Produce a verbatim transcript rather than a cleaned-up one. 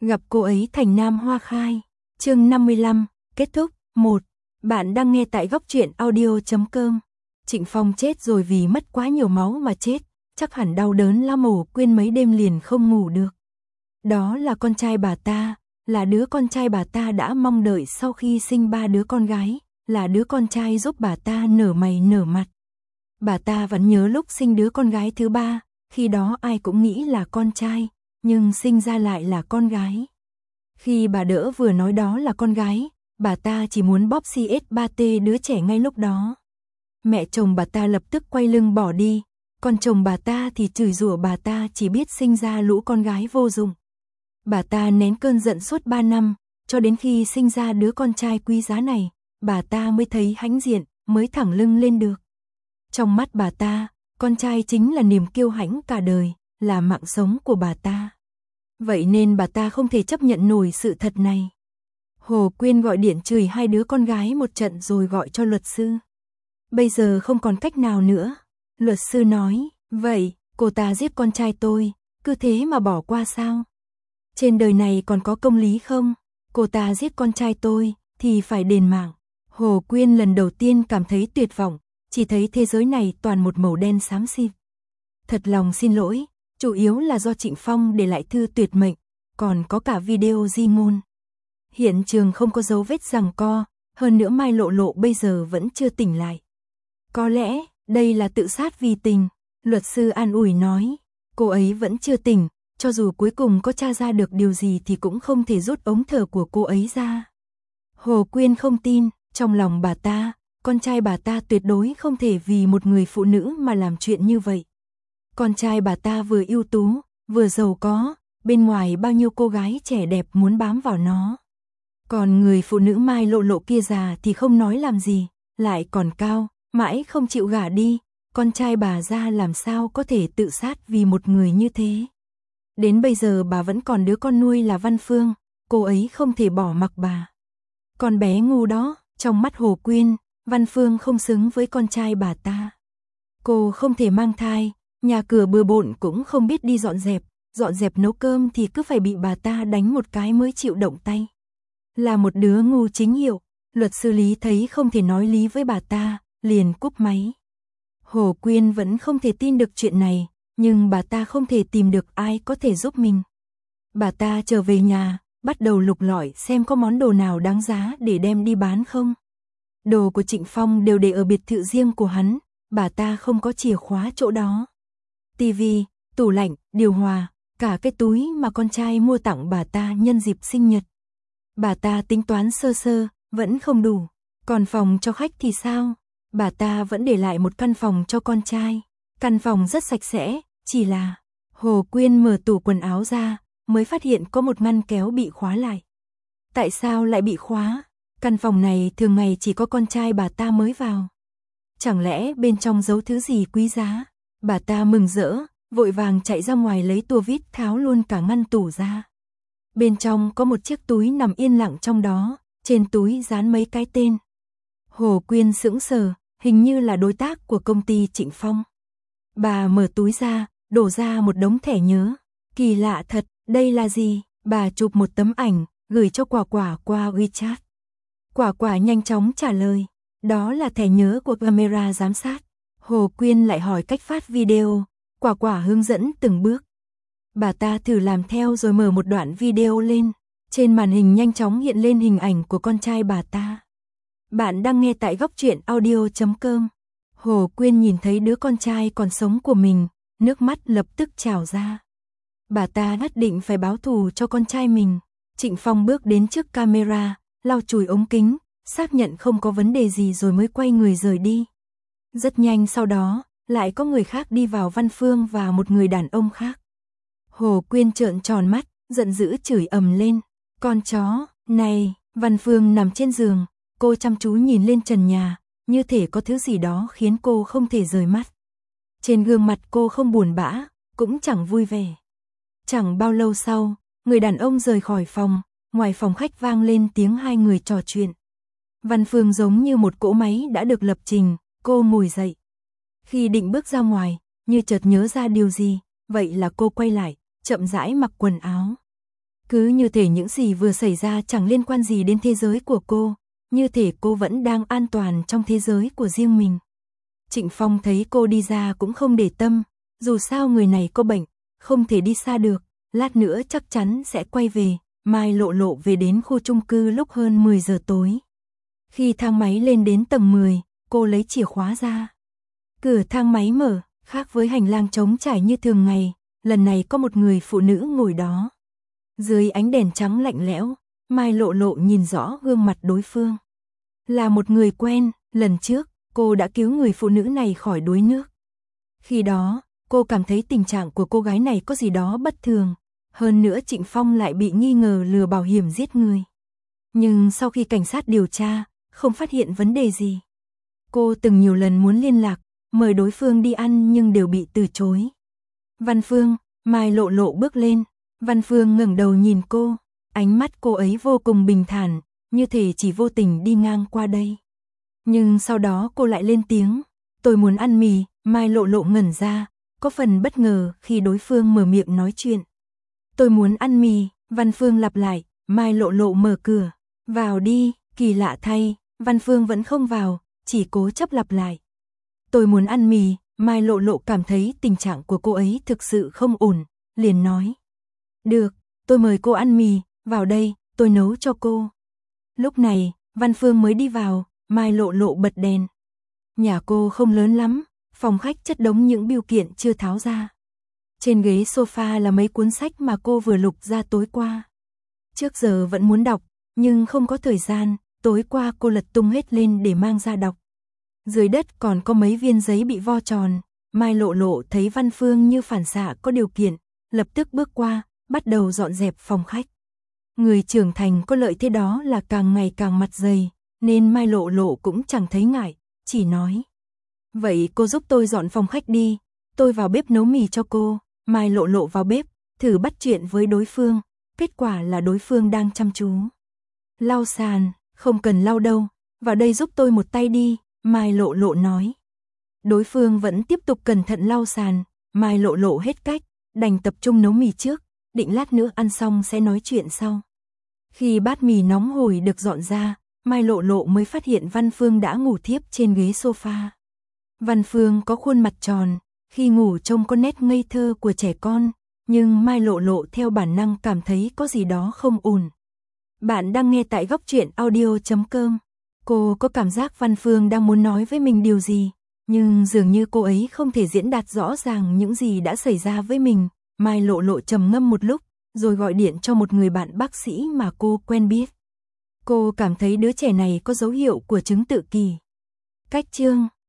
Gặp cô ấy thành nam hoa khai. Chương năm mươi lăm, kết thúc. một. Bạn đang nghe tại góc truyện audio chấm com. Trịnh Phong chết rồi vì mất quá nhiều máu mà chết, chắc hẳn đau đớn lắm, Hồ Quyên mấy đêm liền không ngủ được. Đó là con trai bà ta, là đứa con trai bà ta đã mong đợi sau khi sinh ba đứa con gái, là đứa con trai giúp bà ta nở mày nở mặt. Bà ta vẫn nhớ lúc sinh đứa con gái thứ ba, khi đó ai cũng nghĩ là con trai, nhưng sinh ra lại là con gái. Khi bà đỡ vừa nói đó là con gái, bà ta chỉ muốn bóp xê ét ba tê đứa trẻ ngay lúc đó. Mẹ chồng bà ta lập tức quay lưng bỏ đi, còn chồng bà ta thì chửi rủa bà ta chỉ biết sinh ra lũ con gái vô dụng. Bà ta nén cơn giận suốt ba năm, cho đến khi sinh ra đứa con trai quý giá này, bà ta mới thấy hãnh diện, mới thẳng lưng lên được. Trong mắt bà ta, con trai chính là niềm kiêu hãnh cả đời, là mạng sống của bà ta. Vậy nên bà ta không thể chấp nhận nổi sự thật này. Hồ Quyên gọi điện chửi hai đứa con gái một trận rồi gọi cho luật sư. Bây giờ không còn cách nào nữa. Luật sư nói, vậy, cô ta giết con trai tôi, cứ thế mà bỏ qua sao? Trên đời này còn có công lý không? Cô ta giết con trai tôi, thì phải đền mạng. Hồ Quyên lần đầu tiên cảm thấy tuyệt vọng, chỉ thấy thế giới này toàn một màu đen xám xịt. Thật lòng xin lỗi, chủ yếu là do Trịnh Phong để lại thư tuyệt mệnh, còn có cả video di ngôn. Hiện trường không có dấu vết giằng co, hơn nữa Mai Lộ Lộ bây giờ vẫn chưa tỉnh lại. Có lẽ, đây là tự sát vì tình, luật sư an ủi nói. Cô ấy vẫn chưa tỉnh, cho dù cuối cùng có tra ra được điều gì thì cũng không thể rút ống thở của cô ấy ra. Hồ Quyên không tin, trong lòng bà ta, con trai bà ta tuyệt đối không thể vì một người phụ nữ mà làm chuyện như vậy. Con trai bà ta vừa ưu tú, vừa giàu có, bên ngoài bao nhiêu cô gái trẻ đẹp muốn bám vào nó. Còn người phụ nữ Mai Lộ Lộ kia già thì không nói làm gì, lại còn cao, mãi không chịu gả đi, con trai bà ra làm sao có thể tự sát vì một người như thế. Đến bây giờ bà vẫn còn đứa con nuôi là Văn Phương, cô ấy không thể bỏ mặc bà. Con bé ngu đó, trong mắt Hồ Quyên, Văn Phương không xứng với con trai bà ta. Cô không thể mang thai, nhà cửa bừa bộn cũng không biết đi dọn dẹp, dọn dẹp nấu cơm thì cứ phải bị bà ta đánh một cái mới chịu động tay. Là một đứa ngu chính hiệu, luật sư Lý thấy không thể nói lý với bà ta, liền cúp máy. Hồ Quyên vẫn không thể tin được chuyện này, nhưng bà ta không thể tìm được ai có thể giúp mình. Bà ta trở về nhà, bắt đầu lục lọi xem có món đồ nào đáng giá để đem đi bán không. Đồ của Trịnh Phong đều để ở biệt thự riêng của hắn, bà ta không có chìa khóa chỗ đó. Tivi, tủ lạnh, điều hòa, cả cái túi mà con trai mua tặng bà ta nhân dịp sinh nhật. Bà ta tính toán sơ sơ, vẫn không đủ. Còn phòng cho khách thì sao? Bà ta vẫn để lại một căn phòng cho con trai. Căn phòng rất sạch sẽ, chỉ là Hồ Quyên mở tủ quần áo ra, mới phát hiện có một ngăn kéo bị khóa lại. Tại sao lại bị khóa? Căn phòng này thường ngày chỉ có con trai bà ta mới vào. Chẳng lẽ bên trong giấu thứ gì quý giá? Bà ta mừng rỡ, vội vàng chạy ra ngoài lấy tua vít tháo luôn cả ngăn tủ ra. Bên trong có một chiếc túi nằm yên lặng trong đó, trên túi dán mấy cái tên. Hồ Quyên sững sờ, hình như là đối tác của công ty Trịnh Phong. Bà mở túi ra, đổ ra một đống thẻ nhớ. Kỳ lạ thật, đây là gì? Bà chụp một tấm ảnh, gửi cho Quả Quả qua WeChat. Quả Quả nhanh chóng trả lời, đó là thẻ nhớ của camera giám sát. Hồ Quyên lại hỏi cách phát video, Quả Quả hướng dẫn từng bước. Bà ta thử làm theo rồi mở một đoạn video lên, trên màn hình nhanh chóng hiện lên hình ảnh của con trai bà ta. Bạn đang nghe tại góc truyện audio chấm com. Hồ Quyên nhìn thấy đứa con trai còn sống của mình, nước mắt lập tức trào ra. Bà ta nhất định phải báo thù cho con trai mình. Trịnh Phong bước đến trước camera, lau chùi ống kính, xác nhận không có vấn đề gì rồi mới quay người rời đi. Rất nhanh sau đó, lại có người khác đi vào, Văn Phương và một người đàn ông khác. Hồ Quyên trợn tròn mắt, giận dữ chửi ầm lên. Con chó, này, Văn Phương nằm trên giường, cô chăm chú nhìn lên trần nhà, như thể có thứ gì đó khiến cô không thể rời mắt. Trên gương mặt cô không buồn bã, cũng chẳng vui vẻ. Chẳng bao lâu sau, người đàn ông rời khỏi phòng, ngoài phòng khách vang lên tiếng hai người trò chuyện. Văn Phương giống như một cỗ máy đã được lập trình, cô ngồi dậy. Khi định bước ra ngoài, như chợt nhớ ra điều gì, vậy là cô quay lại, chậm rãi mặc quần áo. Cứ như thể những gì vừa xảy ra chẳng liên quan gì đến thế giới của cô, như thể cô vẫn đang an toàn trong thế giới của riêng mình. Trịnh Phong thấy cô đi ra cũng không để tâm, dù sao người này có bệnh, không thể đi xa được, lát nữa chắc chắn sẽ quay về. Mai Lộ Lộ về đến khu chung cư lúc hơn mười giờ tối. Khi thang máy lên đến tầng mười, cô lấy chìa khóa ra. Cửa thang máy mở, khác với hành lang trống trải như thường ngày, lần này có một người phụ nữ ngồi đó. Dưới ánh đèn trắng lạnh lẽo, Mai Lộ Lộ nhìn rõ gương mặt đối phương. Là một người quen, lần trước, cô đã cứu người phụ nữ này khỏi đuối nước. Khi đó, cô cảm thấy tình trạng của cô gái này có gì đó bất thường. Hơn nữa Trịnh Phong lại bị nghi ngờ lừa bảo hiểm giết người. Nhưng sau khi cảnh sát điều tra, không phát hiện vấn đề gì. Cô từng nhiều lần muốn liên lạc, mời đối phương đi ăn nhưng đều bị từ chối. Văn Phương, Mai Lộ Lộ bước lên. Văn Phương ngẩng đầu nhìn cô, ánh mắt cô ấy vô cùng bình thản, như thể chỉ vô tình đi ngang qua đây. Nhưng sau đó cô lại lên tiếng, tôi muốn ăn mì. Mai Lộ Lộ ngẩn ra, có phần bất ngờ khi đối phương mở miệng nói chuyện. Tôi muốn ăn mì, Văn Phương lặp lại. Mai Lộ Lộ mở cửa, vào đi. Kỳ lạ thay, Văn Phương vẫn không vào, chỉ cố chấp lặp lại. Tôi muốn ăn mì. Mai Lộ Lộ cảm thấy tình trạng của cô ấy thực sự không ổn, liền nói. Được, tôi mời cô ăn mì, vào đây, tôi nấu cho cô. Lúc này, Văn Phương mới đi vào, Mai Lộ Lộ bật đèn. Nhà cô không lớn lắm, phòng khách chất đống những bưu kiện chưa tháo ra. Trên ghế sofa là mấy cuốn sách mà cô vừa lục ra tối qua. Trước giờ vẫn muốn đọc, nhưng không có thời gian, tối qua cô lật tung hết lên để mang ra đọc. Dưới đất còn có mấy viên giấy bị vo tròn, Mai Lộ Lộ thấy Văn Phương như phản xạ có điều kiện, lập tức bước qua, bắt đầu dọn dẹp phòng khách. Người trưởng thành có lợi thế đó là càng ngày càng mặt dày, nên Mai Lộ Lộ cũng chẳng thấy ngại, chỉ nói. Vậy cô giúp tôi dọn phòng khách đi, tôi vào bếp nấu mì cho cô. Mai Lộ Lộ vào bếp, thử bắt chuyện với đối phương, kết quả là đối phương đang chăm chú lau sàn. Không cần lau đâu, vào đây giúp tôi một tay đi, Mai Lộ Lộ nói. Đối phương vẫn tiếp tục cẩn thận lau sàn, Mai Lộ Lộ hết cách, đành tập trung nấu mì trước, định lát nữa ăn xong sẽ nói chuyện sau. Khi bát mì nóng hổi được dọn ra, Mai Lộ Lộ mới phát hiện Văn Phương đã ngủ thiếp trên ghế sofa. Văn Phương có khuôn mặt tròn, khi ngủ trông có nét ngây thơ của trẻ con, nhưng Mai Lộ Lộ theo bản năng cảm thấy có gì đó không ổn. Bạn đang nghe tại góc truyện audio chấm com. Cô có cảm giác Văn Phương đang muốn nói với mình điều gì, nhưng dường như cô ấy không thể diễn đạt rõ ràng những gì đã xảy ra với mình. Mai Lộ Lộ trầm ngâm một lúc, rồi gọi điện cho một người bạn bác sĩ mà cô quen biết. Cô cảm thấy đứa trẻ này có dấu hiệu của chứng tự kỷ. Cách chương